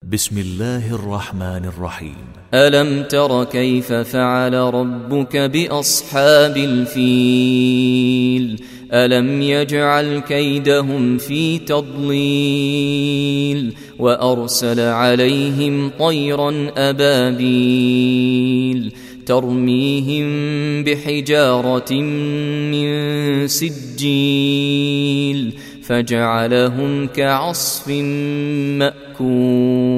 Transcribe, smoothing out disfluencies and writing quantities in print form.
بسم الله الرحمن الرحيم. ألم تر كيف فعل ربك بأصحاب الفيل ألم يجعل كيدهم في تضليل وأرسل عليهم طيرا أبابيل ترميهم بحجارة من سجيل فجعلهم كعصف مأكول.